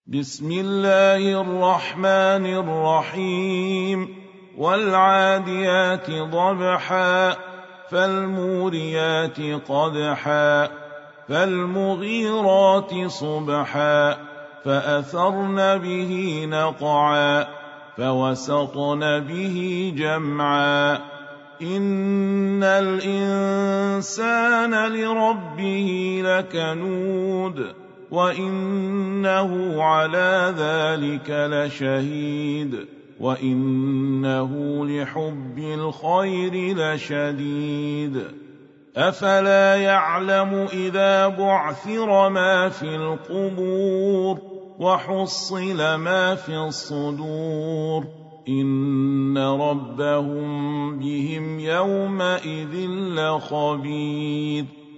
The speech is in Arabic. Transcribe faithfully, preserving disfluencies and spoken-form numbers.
بسم الله الرحمن الرحيم والعاديات ضبحا فالموريات قدحا فالمغيرات صبحا فأثرن به نقعا فوسطن به جمعا إن الإنسان لربه لكنود وإنه على ذلك لشهيد وإنه لحب الخير لشديد أفلا يعلم إذا بعثر ما في القبور وحصل ما في الصدور إن ربهم بهم يومئذ لخبير